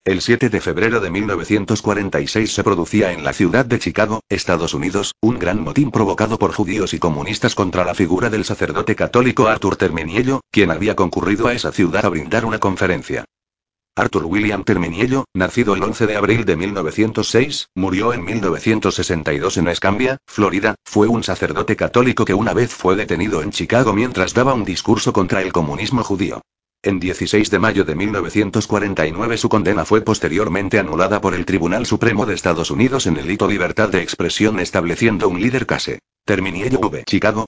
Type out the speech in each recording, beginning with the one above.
El 7 de febrero de 1946 se producía en la ciudad de Chicago, Estados Unidos, un gran motín provocado por judíos y comunistas contra la figura del sacerdote católico Arthur Terminiello, quien había concurrido a esa ciudad a brindar una conferencia. Arthur William Terminiello, nacido el 11 de abril de 1906, murió en 1962 en Escambia, Florida, fue un sacerdote católico que una vez fue detenido en Chicago mientras daba un discurso contra el comunismo judío. En 16 de mayo de 1949 su condena fue posteriormente anulada por el Tribunal Supremo de Estados Unidos en el hito libertad de expresión estableciendo un líder case. Terminiello v. Chicago,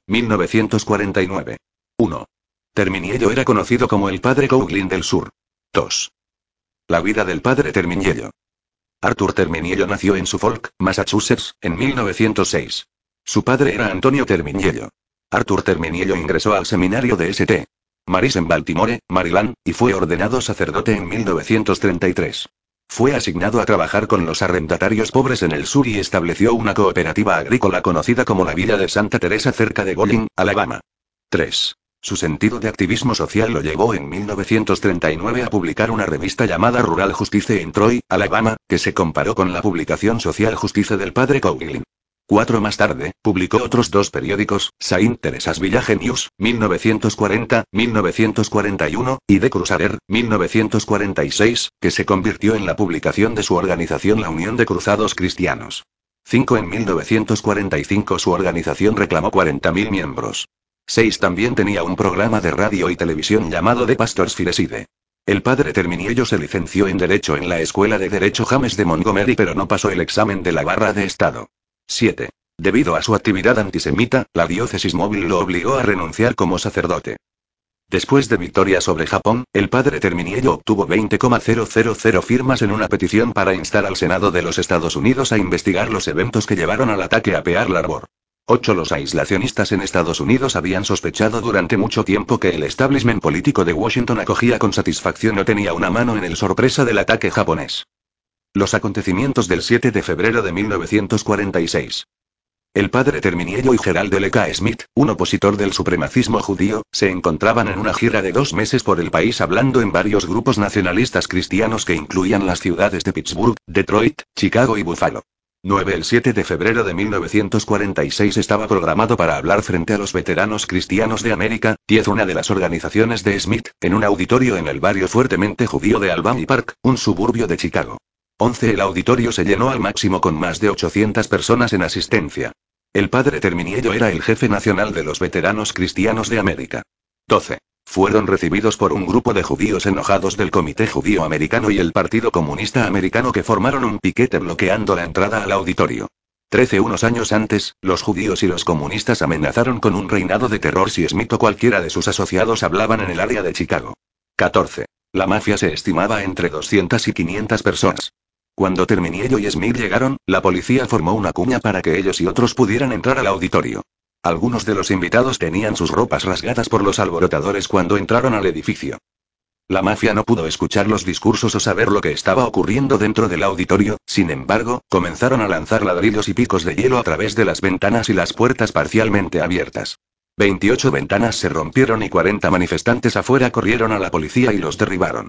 1949. 1. Terminiello era conocido como el Padre Coughlin del Sur. 2. La vida del Padre Terminiello. Arthur Terminiello nació en Suffolk, Massachusetts, en 1906. Su padre era Antonio Terminiello. Arthur Terminiello ingresó al seminario de St. Mary's en Baltimore, Maryland, y fue ordenado sacerdote en 1933. Fue asignado a trabajar con los arrendatarios pobres en el sur y estableció una cooperativa agrícola conocida como la Villa de Santa Teresa cerca de Golin, Alabama. 3. Su sentido de activismo social lo llevó en 1939 a publicar una revista llamada Rural Justice en Troy, Alabama, que se comparó con la publicación Social Justice del padre Coughlin. 4 más tarde, publicó otros dos periódicos, Saint Teresa's Village News, 1940, 1941, y The Crusader, 1946, que se convirtió en la publicación de su organización la Unión de Cruzados Cristianos. 5 En 1945 su organización reclamó 40.000 miembros. 6 También tenía un programa de radio y televisión llamado The Pastor's Fireside. El padre Terminiello se licenció en Derecho en la Escuela de Derecho James de Montgomery pero no pasó el examen de la barra de Estado. 7. Debido a su actividad antisemita, la diócesis móvil lo obligó a renunciar como sacerdote. Después de victoria sobre Japón, el padre Terminiello obtuvo 20,000 firmas en una petición para instar al Senado de los Estados Unidos a investigar los eventos que llevaron al ataque a Pearl Harbor. 8. Los aislacionistas en Estados Unidos habían sospechado durante mucho tiempo que el establishment político de Washington acogía con satisfacción o tenía una mano en el sorpresa del ataque japonés. Los acontecimientos del 7 de febrero de 1946. El padre Terminiello y Gerald L. K. Smith, un opositor del supremacismo judío, se encontraban en una gira de 2 meses por el país hablando en varios grupos nacionalistas cristianos que incluían las ciudades de Pittsburgh, Detroit, Chicago y Buffalo. 9 El 7 de febrero de 1946 estaba programado para hablar frente a los veteranos cristianos de América, 10 una de las organizaciones de Smith, en un auditorio en el barrio fuertemente judío de Albany Park, un suburbio de Chicago. 11 El auditorio se llenó al máximo con más de 800 personas en asistencia. El padre Terminiello era el jefe nacional de los veteranos cristianos de América. 12. Fueron recibidos por un grupo de judíos enojados del Comité Judío Americano y el Partido Comunista Americano que formaron un piquete bloqueando la entrada al auditorio. 13 Unos años antes, los judíos y los comunistas amenazaron con un reinado de terror si Smith o cualquiera de sus asociados hablaban en el área de Chicago. 14. La mafia se estimaba entre 200 y 500 personas. Cuando Terminiello y Smith llegaron, la policía formó una cuña para que ellos y otros pudieran entrar al auditorio. Algunos de los invitados tenían sus ropas rasgadas por los alborotadores cuando entraron al edificio. La mafia no pudo escuchar los discursos o saber lo que estaba ocurriendo dentro del auditorio, sin embargo, comenzaron a lanzar ladrillos y picos de hielo a través de las ventanas y las puertas parcialmente abiertas. 28 ventanas se rompieron y 40 manifestantes afuera corrieron a la policía y los derribaron.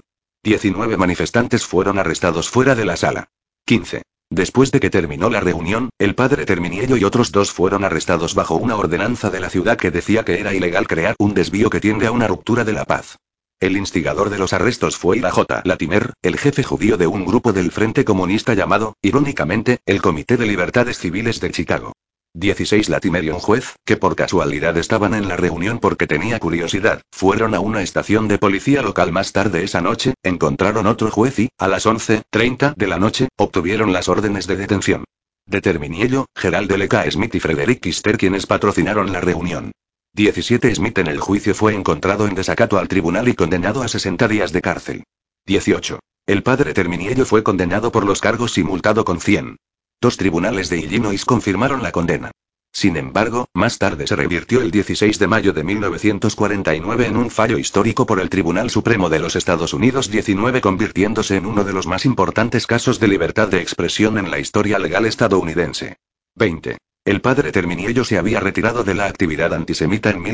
19 manifestantes fueron arrestados fuera de la sala. 15. Después de que terminó la reunión, el padre Terminiello y otros 2 fueron arrestados bajo una ordenanza de la ciudad que decía que era ilegal crear un desvío que tiende a una ruptura de la paz. El instigador de los arrestos fue Ira J. Latimer, el jefe judío de un grupo del Frente Comunista llamado, irónicamente, el Comité de Libertades Civiles de Chicago. 16 Latimer y un juez, que por casualidad estaban en la reunión porque tenía curiosidad, fueron a una estación de policía local más tarde esa noche, encontraron otro juez y, a las 11:30 de la noche, obtuvieron las órdenes de detención. De Terminiello, Gerald L. K. Smith y Frederick Kister quienes patrocinaron la reunión. 17 Smith en el juicio fue encontrado en desacato al tribunal y condenado a 60 días de cárcel. 18. El padre Terminiello fue condenado por los cargos y multado con 100. 2 tribunales de Illinois confirmaron la condena. Sin embargo, más tarde se revirtió el 16 de mayo de 1949 en un fallo histórico por el Tribunal Supremo de los Estados Unidos 19 convirtiéndose en uno de los más importantes casos de libertad de expresión en la historia legal estadounidense. 20. El padre Terminiello se había retirado de la actividad antisemita en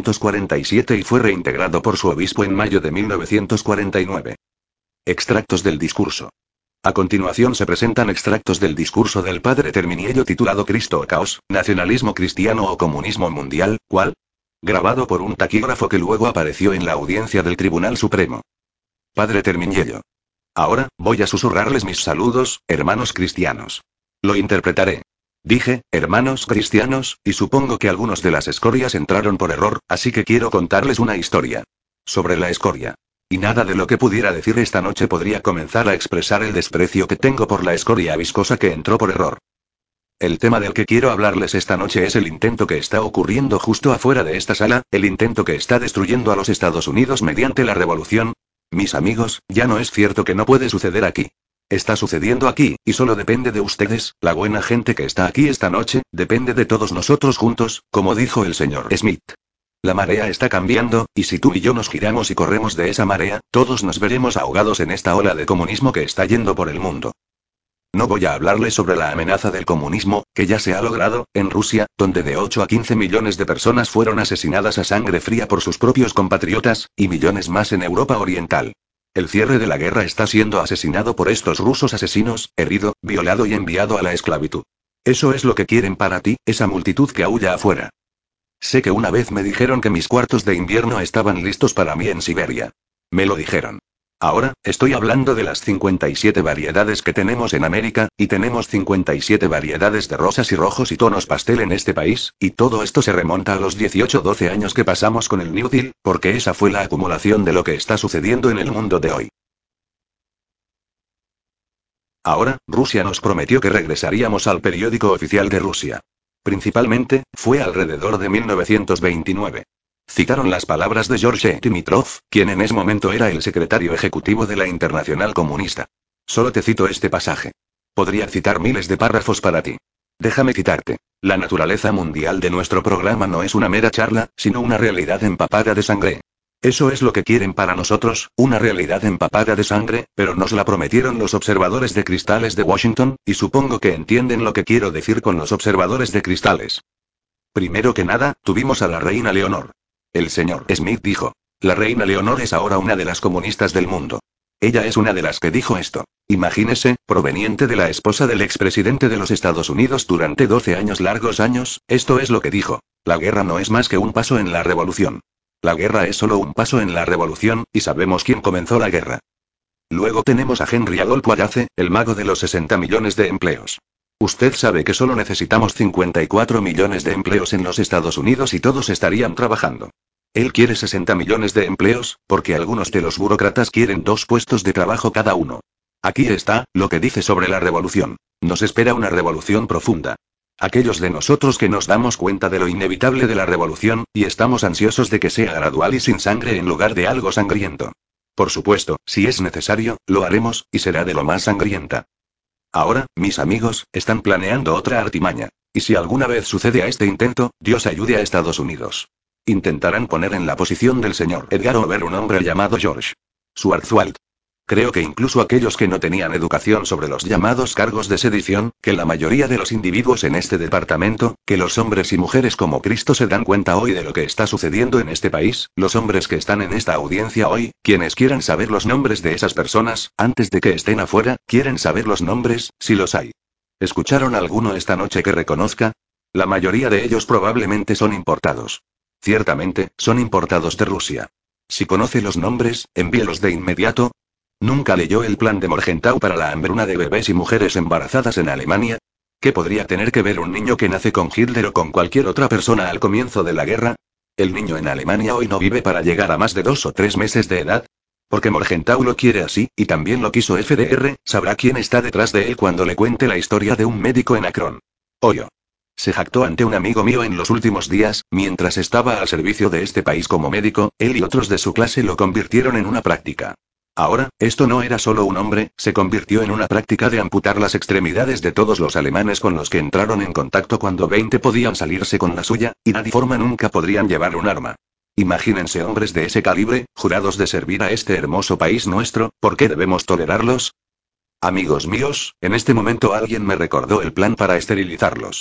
1947 y fue reintegrado por su obispo en mayo de 1949. Extractos del discurso. A continuación se presentan extractos del discurso del padre Terminiello titulado Cristo o Caos, Nacionalismo Cristiano o Comunismo Mundial, ¿cuál? Grabado por un taquígrafo que luego apareció en la audiencia del Tribunal Supremo. Padre Terminiello. Ahora, voy a susurrarles mis saludos, hermanos cristianos. Lo interpretaré. Dije, hermanos cristianos, y supongo que algunos de las escorias entraron por error, así que quiero contarles una historia. Sobre la escoria. Y nada de lo que pudiera decir esta noche podría comenzar a expresar el desprecio que tengo por la escoria viscosa que entró por error. El tema del que quiero hablarles esta noche es el intento que está ocurriendo justo afuera de esta sala, el intento que está destruyendo a los Estados Unidos mediante la revolución. Mis amigos, ya no es cierto que no puede suceder aquí. Está sucediendo aquí, y solo depende de ustedes, la buena gente que está aquí esta noche, depende de todos nosotros juntos, como dijo el señor Smith. La marea está cambiando, y si tú y yo nos giramos y corremos de esa marea, todos nos veremos ahogados en esta ola de comunismo que está yendo por el mundo. No voy a hablarles sobre la amenaza del comunismo, que ya se ha logrado, en Rusia, donde de 8 a 15 millones de personas fueron asesinadas a sangre fría por sus propios compatriotas, y millones más en Europa Oriental. El cierre de la guerra está siendo asesinado por estos rusos asesinos, herido, violado y enviado a la esclavitud. Eso es lo que quieren para ti, esa multitud que aúlla afuera. Sé que una vez me dijeron que mis cuartos de invierno estaban listos para mí en Siberia. Me lo dijeron. Ahora, estoy hablando de las 57 variedades que tenemos en América, y tenemos 57 variedades de rosas y rojos y tonos pastel en este país, y todo esto se remonta a los 18-12 años que pasamos con el New Deal, porque esa fue la acumulación de lo que está sucediendo en el mundo de hoy. Ahora, Rusia nos prometió que regresaríamos al periódico oficial de Rusia. Principalmente, fue alrededor de 1929. Citaron las palabras de George Dimitrov, quien en ese momento era el secretario ejecutivo de la Internacional Comunista. Solo te cito este pasaje. Podría citar miles de párrafos para ti. Déjame citarte. La naturaleza mundial de nuestro programa no es una mera charla, sino una realidad empapada de sangre. Eso es lo que quieren para nosotros, una realidad empapada de sangre, pero nos la prometieron los observadores de cristales de Washington, y supongo que entienden lo que quiero decir con los observadores de cristales. Primero que nada, tuvimos a la reina Leonor. El señor Smith dijo. La reina Leonor es ahora una de las comunistas del mundo. Ella es una de las que dijo esto. Imagínese, proveniente de la esposa del expresidente de los Estados Unidos durante 12 años largos años, esto es lo que dijo. La guerra no es más que un paso en la revolución. La guerra es solo un paso en la revolución, y sabemos quién comenzó la guerra. Luego tenemos a Henry Adolfo Ayace, el mago de los 60 millones de empleos. Usted sabe que solo necesitamos 54 millones de empleos en los Estados Unidos y todos estarían trabajando. Él quiere 60 millones de empleos, porque algunos de los burócratas quieren 2 puestos de trabajo cada uno. Aquí está, lo que dice sobre la revolución. Nos espera una revolución profunda. Aquellos de nosotros que nos damos cuenta de lo inevitable de la revolución, y estamos ansiosos de que sea gradual y sin sangre en lugar de algo sangriento. Por supuesto, si es necesario, lo haremos, y será de lo más sangrienta. Ahora, mis amigos, están planeando otra artimaña. Y si alguna vez sucede a este intento, Dios ayude a Estados Unidos. Intentarán poner en la posición del señor Edgar Hoover un hombre llamado George Schwarzwald. Creo que incluso aquellos que no tenían educación sobre los llamados cargos de sedición, que la mayoría de los individuos en este departamento, que los hombres y mujeres como Cristo se dan cuenta hoy de lo que está sucediendo en este país, los hombres que están en esta audiencia hoy, quienes quieran saber los nombres de esas personas, antes de que estén afuera, quieren saber los nombres, si los hay. ¿Escucharon alguno esta noche que reconozca? La mayoría de ellos probablemente son importados. Ciertamente, son importados de Rusia. Si conoce los nombres, envíelos de inmediato. ¿Nunca leyó el plan de Morgenthau para la hambruna de bebés y mujeres embarazadas en Alemania? ¿Qué podría tener que ver un niño que nace con Hitler o con cualquier otra persona al comienzo de la guerra? ¿El niño en Alemania hoy no vive para llegar a más de 2 o 3 meses de edad? Porque Morgenthau lo quiere así, y también lo quiso FDR, sabrá quién está detrás de él cuando le cuente la historia de un médico en Akron. Oyo. Se jactó ante un amigo mío en los últimos días, mientras estaba al servicio de este país como médico, él y otros de su clase lo convirtieron en una práctica. Ahora, esto no era solo un hombre, se convirtió en una práctica de amputar las extremidades de todos los alemanes con los que entraron en contacto cuando 20 podían salirse con la suya, y nadie forma nunca podrían llevar un arma. Imagínense hombres de ese calibre, jurados de servir a este hermoso país nuestro, ¿por qué debemos tolerarlos? Amigos míos, en este momento alguien me recordó el plan para esterilizarlos.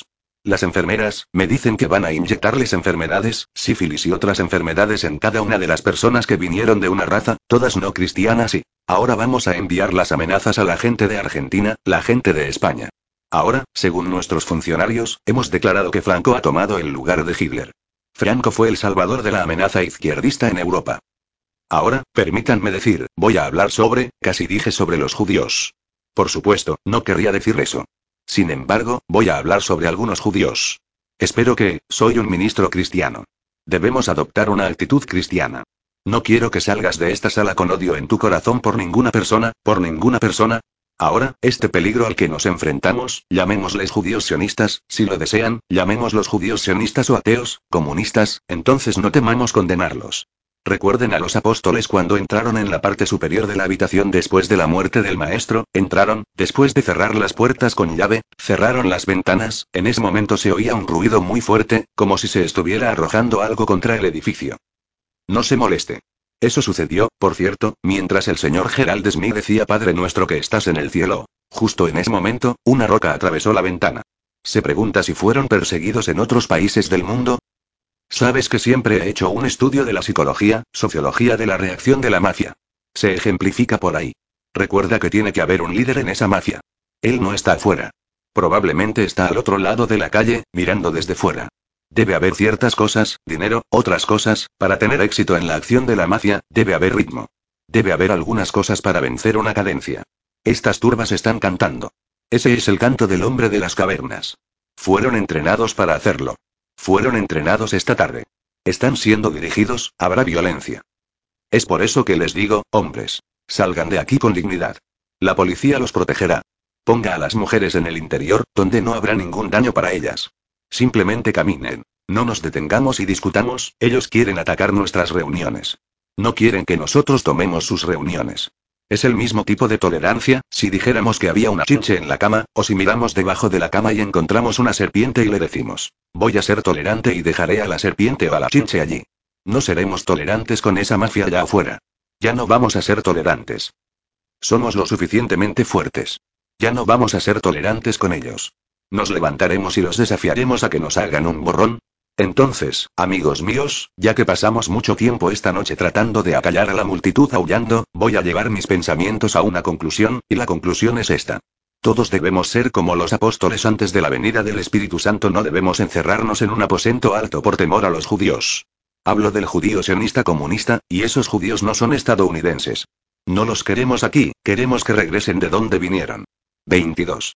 Las enfermeras, me dicen que van a inyectarles enfermedades, sífilis y otras enfermedades en cada una de las personas que vinieron de una raza, todas no cristianas y... Ahora vamos a enviar las amenazas a la gente de Argentina, la gente de España. Ahora, según nuestros funcionarios, hemos declarado que Franco ha tomado el lugar de Hitler. Franco fue el salvador de la amenaza izquierdista en Europa. Ahora, permítanme decir, voy a hablar sobre, casi dije sobre los judíos. Por supuesto, no querría decir eso. Sin embargo, voy a hablar sobre algunos judíos. Espero que, soy un ministro cristiano. Debemos adoptar una actitud cristiana. No quiero que salgas de esta sala con odio en tu corazón por ninguna persona, por ninguna persona. Ahora, este peligro al que nos enfrentamos, llamémosles judíos sionistas, si lo desean, llamémoslos judíos sionistas o ateos, comunistas, entonces no temamos condenarlos. Recuerden a los apóstoles cuando entraron en la parte superior de la habitación después de la muerte del maestro, entraron, después de cerrar las puertas con llave, cerraron las ventanas, en ese momento se oía un ruido muy fuerte, como si se estuviera arrojando algo contra el edificio. No se moleste. Eso sucedió, por cierto, mientras el señor Gerald Smith decía Padre nuestro que estás en el cielo. Justo en ese momento, una roca atravesó la ventana. Se pregunta si fueron perseguidos en otros países del mundo. Sabes que siempre he hecho un estudio de la psicología, sociología de la reacción de la mafia. Se ejemplifica por ahí. Recuerda que tiene que haber un líder en esa mafia. Él no está afuera. Probablemente está al otro lado de la calle, mirando desde fuera. Debe haber ciertas cosas, dinero, otras cosas, para tener éxito en la acción de la mafia, debe haber ritmo. Debe haber algunas cosas para vencer una cadencia. Estas turbas están cantando. Ese es el canto del hombre de las cavernas. Fueron entrenados para hacerlo. Fueron entrenados esta tarde. Están siendo dirigidos, habrá violencia. Es por eso que les digo, hombres. Salgan de aquí con dignidad. La policía los protegerá. Ponga a las mujeres en el interior, donde no habrá ningún daño para ellas. Simplemente caminen. No nos detengamos y discutamos, ellos quieren atacar nuestras reuniones. No quieren que nosotros tomemos sus reuniones. Es el mismo tipo de tolerancia, si dijéramos que había una chinche en la cama, o si miramos debajo de la cama y encontramos una serpiente y le decimos, voy a ser tolerante y dejaré a la serpiente o a la chinche allí. No seremos tolerantes con esa mafia allá afuera. Ya no vamos a ser tolerantes. Somos lo suficientemente fuertes. Ya no vamos a ser tolerantes con ellos. Nos levantaremos y los desafiaremos a que nos hagan un borrón. Entonces, amigos míos, ya que pasamos mucho tiempo esta noche tratando de acallar a la multitud aullando, voy a llevar mis pensamientos a una conclusión, y la conclusión es esta. Todos debemos ser como los apóstoles antes de la venida del Espíritu Santo, no debemos encerrarnos en un aposento alto por temor a los judíos. Hablo del judío sionista comunista, y esos judíos no son estadounidenses. No los queremos aquí, queremos que regresen de donde vinieron. 22.